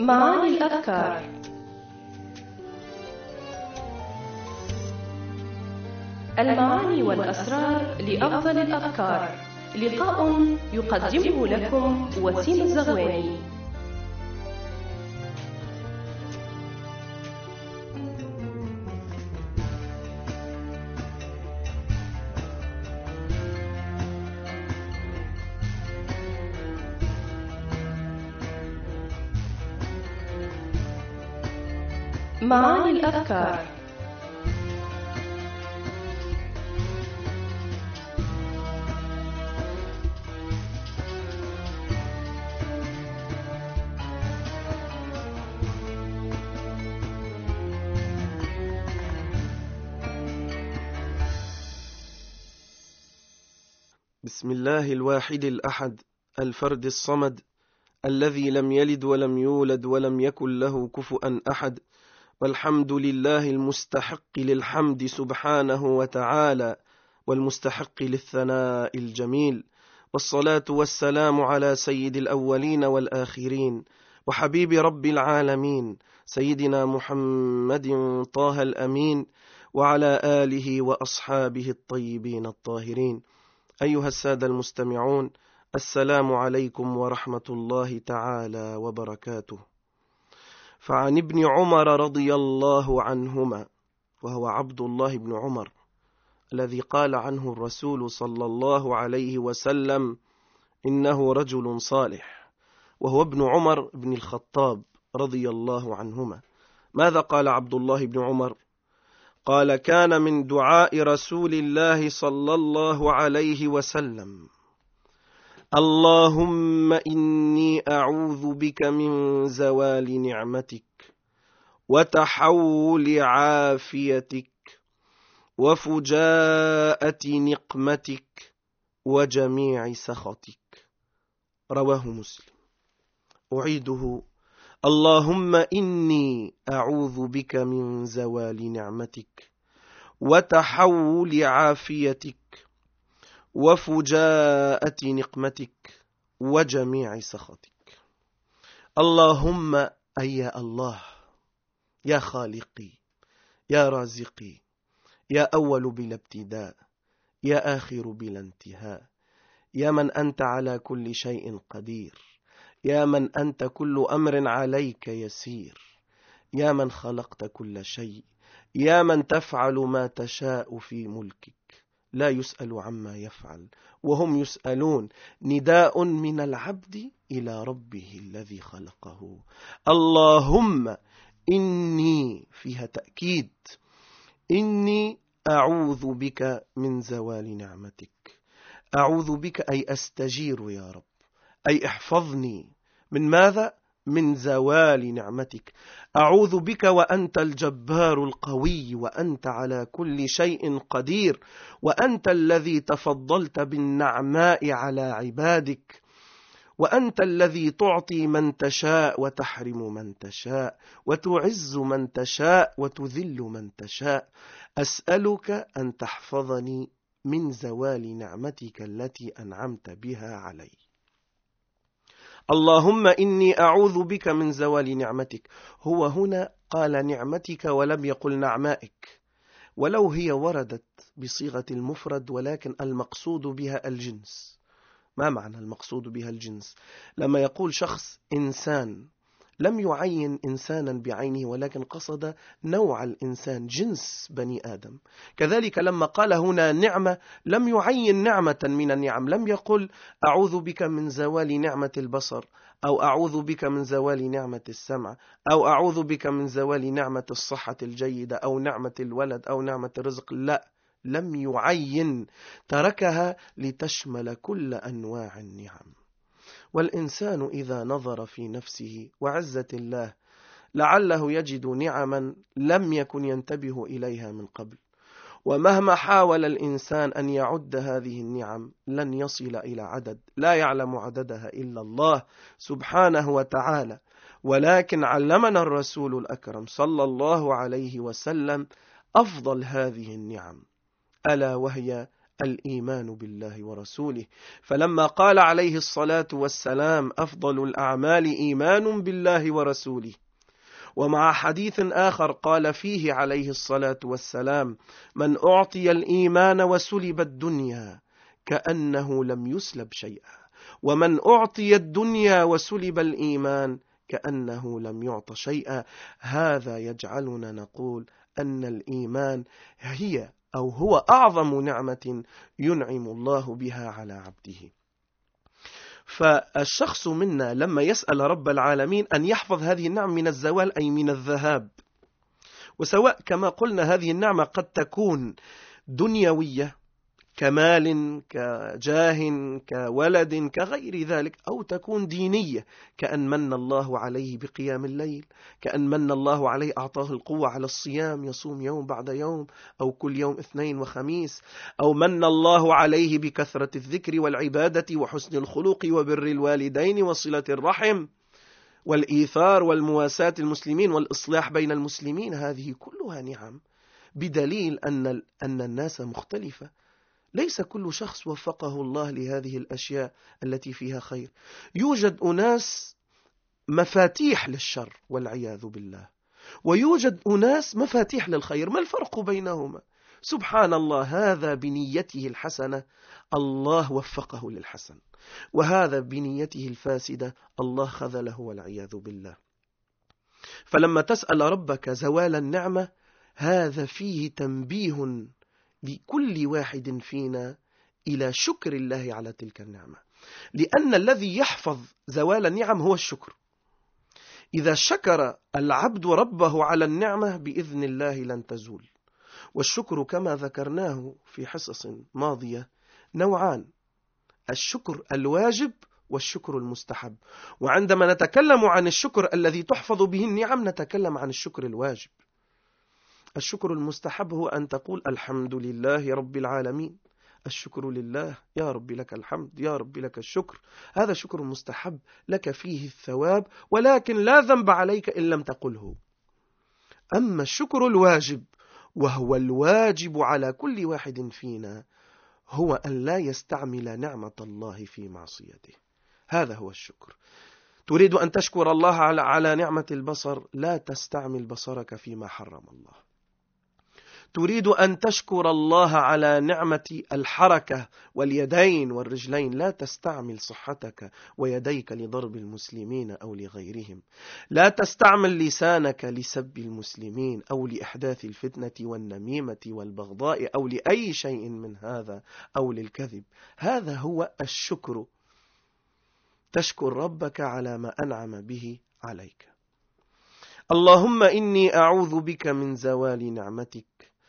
معاني الأذكار. المعاني والأسرار لأفضل الأذكار. لقاء يقدمه لكم وسيم الزغواني. معاني الأذكار. بسم الله الواحد الأحد الفرد الصمد الذي لم يلد ولم يولد ولم يكن له كفؤا أحد، والحمد لله المستحق للحمد سبحانه وتعالى، والمستحق للثناء الجميل، والصلاة والسلام على سيد الأولين والآخرين وحبيب رب العالمين سيدنا محمد طه الأمين، وعلى آله وأصحابه الطيبين الطاهرين. أيها السادة المستمعون، السلام عليكم ورحمة الله تعالى وبركاته. فعن ابن عمر رضي الله عنهما، وهو عبد الله بن عمر الذي قال عنه الرسول صلى الله عليه وسلم إنه رجل صالح، وهو ابن عمر بن الخطاب رضي الله عنهما. ماذا قال عبد الله بن عمر؟ قال: كان من دعاء رسول الله صلى الله عليه وسلم: اللهم إني أعوذ بك من زوال نعمتك وتحول عافيتك وفجاءة نقمتك وجميع سخطك. رواه مسلم. أعيده: اللهم إني أعوذ بك من زوال نعمتك وتحول عافيتك وفجاءة نقمتك وجميع سخطك. اللهم أي يا الله، يا خالقي، يا رازقي، يا أول بلا ابتداء، يا آخر بلا انتهاء، يا من أنت على كل شيء قدير، يا من أنت كل أمر عليك يسير، يا من خلقت كل شيء، يا من تفعل ما تشاء في ملكك، لا يسأل عما يفعل وهم يسألون. نداء من العبد إلى ربه الذي خلقه. اللهم إني، فيها تأكيد، إني أعوذ بك من زوال نعمتك. أعوذ بك أي أستجير يا رب، أي احفظني من ماذا؟ من زوال نعمتك. أعوذ بك وأنت الجبار القوي، وأنت على كل شيء قدير، وأنت الذي تفضلت بالنعماء على عبادك، وأنت الذي تعطي من تشاء وتحرم من تشاء، وتعز من تشاء وتذل من تشاء. أسألك أن تحفظني من زوال نعمتك التي أنعمت بها علي. اللهم إني أعوذ بك من زوال نعمتك. هو هنا قال نعمتك ولم يقل نعمائك، ولو هي وردت بصيغة المفرد، ولكن المقصود بها الجنس. ما معنى المقصود بها الجنس؟ لما يقول شخص إنسان، لم يعين إنسانا بعينه، ولكن قصد نوع الإنسان، جنس بني آدم. كذلك لما قال هنا نعمة، لم يعين نعمة من النعم، لم يقل أعوذ بك من زوال نعمة البصر، أو أعوذ بك من زوال نعمة السمع، أو أعوذ بك من زوال نعمة الصحة الجيدة، أو نعمة الولد، أو نعمة الرزق. لا، لم يعين، تركها لتشمل كل أنواع النعم. والإنسان إذا نظر في نفسه وعزة الله لعله يجد نعما لم يكن ينتبه إليها من قبل، ومهما حاول الإنسان أن يعد هذه النعم لن يصل إلى عدد، لا يعلم عددها إلا الله سبحانه وتعالى. ولكن علمنا الرسول الأكرم صلى الله عليه وسلم أفضل هذه النعم، ألا وهي الإيمان بالله ورسوله. فلما قال عليه الصلاة والسلام أفضل الأعمال إيمان بالله ورسوله، ومع حديث آخر قال فيه عليه الصلاة والسلام من أعطي الإيمان وسلب الدنيا كأنه لم يسلب شيئا، ومن أعطي الدنيا وسلب الإيمان كأنه لم يعط شيئا. هذا يجعلنا نقول أن الإيمان هو أعظم نعمة ينعم الله بها على عبده. فالشخص منا لما يسأل رب العالمين أن يحفظ هذه النعم من الزوال أي من الذهاب، وسواء كما قلنا هذه النعمة قد تكون دنيوية كمال كجاه كولد كغير ذلك، أو تكون دينية كأن من الله عليه بقيام الليل، كأن من الله عليه أعطاه القوة على الصيام يصوم يوم بعد يوم أو كل يوم اثنين وخميس، أو من الله عليه بكثرة الذكر والعبادة وحسن الخلق وبر الوالدين وصلة الرحم والإيثار والمواساة المسلمين والإصلاح بين المسلمين. هذه كلها نعم، بدليل أن الناس مختلفة، ليس كل شخص وفقه الله لهذه الأشياء التي فيها خير. يوجد أناس مفاتيح للشر والعياذ بالله، ويوجد أناس مفاتيح للخير. ما الفرق بينهما؟ سبحان الله، هذا بنيته الحسنة الله وفقه للحسن، وهذا بنيته الفاسدة الله خذله والعياذ بالله. فلما تسأل ربك زوال النعمة هذا فيه تنبيه لكل واحد فينا إلى شكر الله على تلك النعمة، لأن الذي يحفظ زوال النعم هو الشكر. إذا شكر العبد ربه على النعمة بإذن الله لن تزول. والشكر كما ذكرناه في حصص ماضية نوعان: الشكر الواجب والشكر المستحب. وعندما نتكلم عن الشكر الذي تحفظ به النعم نتكلم عن الشكر الواجب. الشكر المستحب هو أن تقول الحمد لله رب العالمين، الشكر لله، يا رب لك الحمد، يا رب لك الشكر. هذا شكر مستحب لك فيه الثواب، ولكن لا ذنب عليك إن لم تقله. أما الشكر الواجب وهو الواجب على كل واحد فينا هو أن لا يستعمل نعمة الله في معصيته. هذا هو الشكر. تريد أن تشكر الله على نعمة البصر، لا تستعمل بصرك فيما حرم الله. تريد أن تشكر الله على نعمة الحركة واليدين والرجلين، لا تستعمل صحتك ويديك لضرب المسلمين أو لغيرهم. لا تستعمل لسانك لسب المسلمين أو لإحداث الفتنة والنميمة والبغضاء أو لأي شيء من هذا أو للكذب. هذا هو الشكر. تشكر ربك على ما أنعم به عليك. اللهم إني أعوذ بك من زوال نعمتك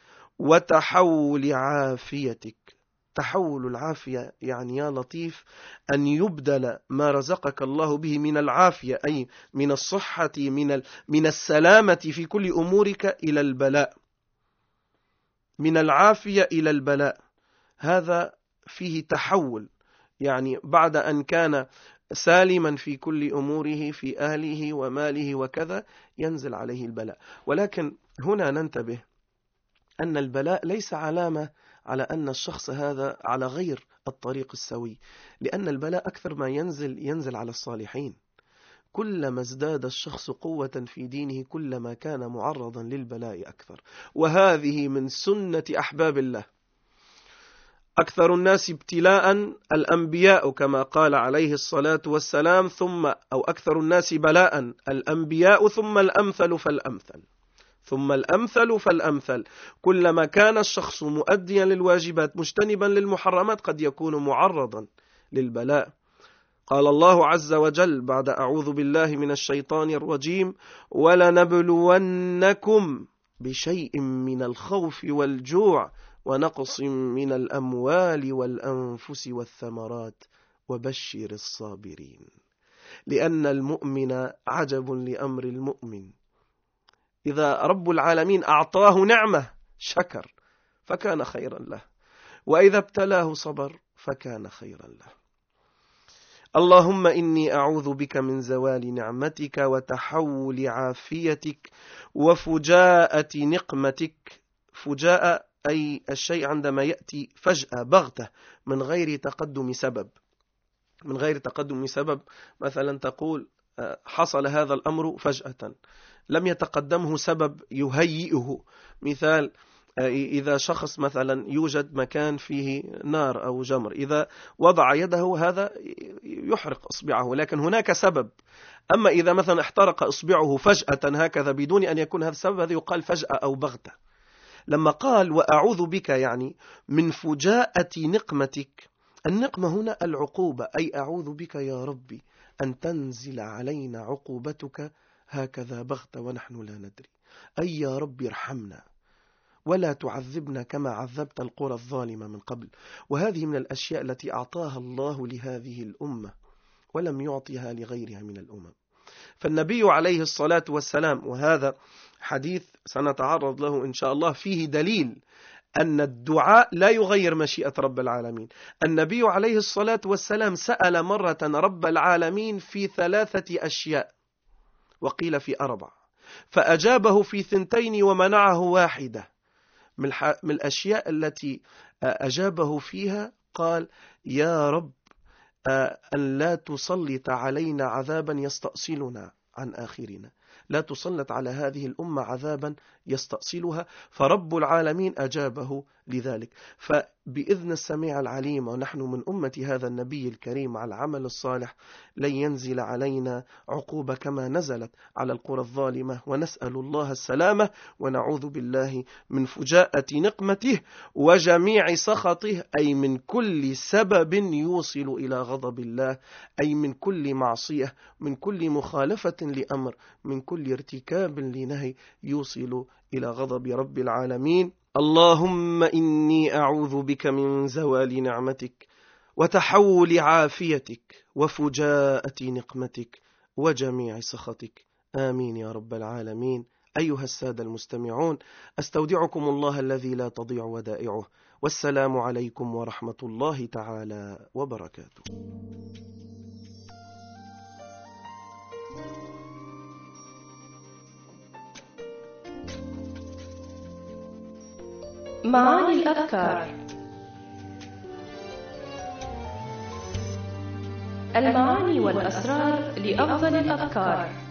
وتحول عافيتك. تحول العافية يعني يا لطيف أن يبدل ما رزقك الله به من العافية، أي من الصحة من السلامة في كل أمورك إلى البلاء، من العافية إلى البلاء. هذا فيه تحول، يعني بعد أن كان سالما في كل أموره في أهله وماله وكذا ينزل عليه البلاء. ولكن هنا ننتبه أن البلاء ليس علامة على أن الشخص هذا على غير الطريق السوي، لأن البلاء أكثر ما ينزل على الصالحين. كلما ازداد الشخص قوة في دينه كلما كان معرضا للبلاء أكثر، وهذه من سنة أحباب الله. أكثر الناس ابتلاء الأنبياء كما قال عليه الصلاة والسلام، أو أكثر الناس بلاء الأنبياء ثم الأمثل فالأمثل، ثم الأمثل فالأمثل. كلما كان الشخص مؤديا للواجبات مجتنبا للمحرمات قد يكون معرضا للبلاء. قال الله عز وجل بعد أعوذ بالله من الشيطان الرجيم: ولنبلونكم بشيء من الخوف والجوع ونقص من الأموال والأنفس والثمرات وبشر الصابرين. لأن المؤمن عجب لأمر المؤمن، إذا رب العالمين أعطاه نعمة شكر فكان خيرا له، وإذا ابتلاه صبر فكان خيرا له. اللهم إني أعوذ بك من زوال نعمتك وتحول عافيتك وفجاءة نقمتك. فجاء أي الشيء عندما يأتي فجأة بغتة من غير تقدم سبب. من غير تقدم سبب، مثلا تقول حصل هذا الأمر فجأة لم يتقدمه سبب يهيئه. مثال، إذا شخص مثلا يوجد مكان فيه نار أو جمر، إذا وضع يده هذا يحرق إصبعه، لكن هناك سبب. أما إذا مثلا احترق إصبعه فجأة هكذا بدون أن يكون هذا السبب، هذا يقال فجأة أو بغتة. لما قال وأعوذ بك يعني من فجاءة نقمتك، النقمة هنا العقوبة، أي أعوذ بك يا ربي أن تنزل علينا عقوبتك هكذا بغتة ونحن لا ندري. أي يا ربي ارحمنا ولا تعذبنا كما عذبت القرى الظالمة من قبل. وهذه من الأشياء التي أعطاها الله لهذه الأمة ولم يعطيها لغيرها من الأمم. فالنبي عليه الصلاة والسلام، وهذا حديث سنتعرض له إن شاء الله، فيه دليل أن الدعاء لا يغير مشيئة رب العالمين. النبي عليه الصلاة والسلام سأل مرة رب العالمين في 3 أشياء، وقيل في 4، فأجابه في 2 ومنعه 1. من الأشياء التي أجابه فيها قال يا رب أن لا تسلط علينا عذابا يستأصلنا عن آخرنا، لا تسلط على هذه الأمة عذابا يستأصلها، فرب العالمين أجابه لذلك. فبإذن السميع العليم، ونحن من أمة هذا النبي الكريم على العمل الصالح، لن ينزل علينا عقوبة كما نزلت على القرى الظالمة، ونسأل الله السلامة ونعوذ بالله من فجاءة نقمته وجميع سخطه، أي من كل سبب يوصل إلى غضب الله، أي من كل معصية، من كل مخالفة لأمر، من كل ارتكاب لنهي يوصل إلى غضب رب العالمين. اللهم إني أعوذ بك من زوال نعمتك وتحول عافيتك وفجاءة نقمتك وجميع سخطك، آمين يا رب العالمين. أيها السادة المستمعون، أستودعكم الله الذي لا تضيع ودائعه، والسلام عليكم ورحمة الله تعالى وبركاته. معاني الأذكار. المعاني والأسرار لأفضل الأذكار.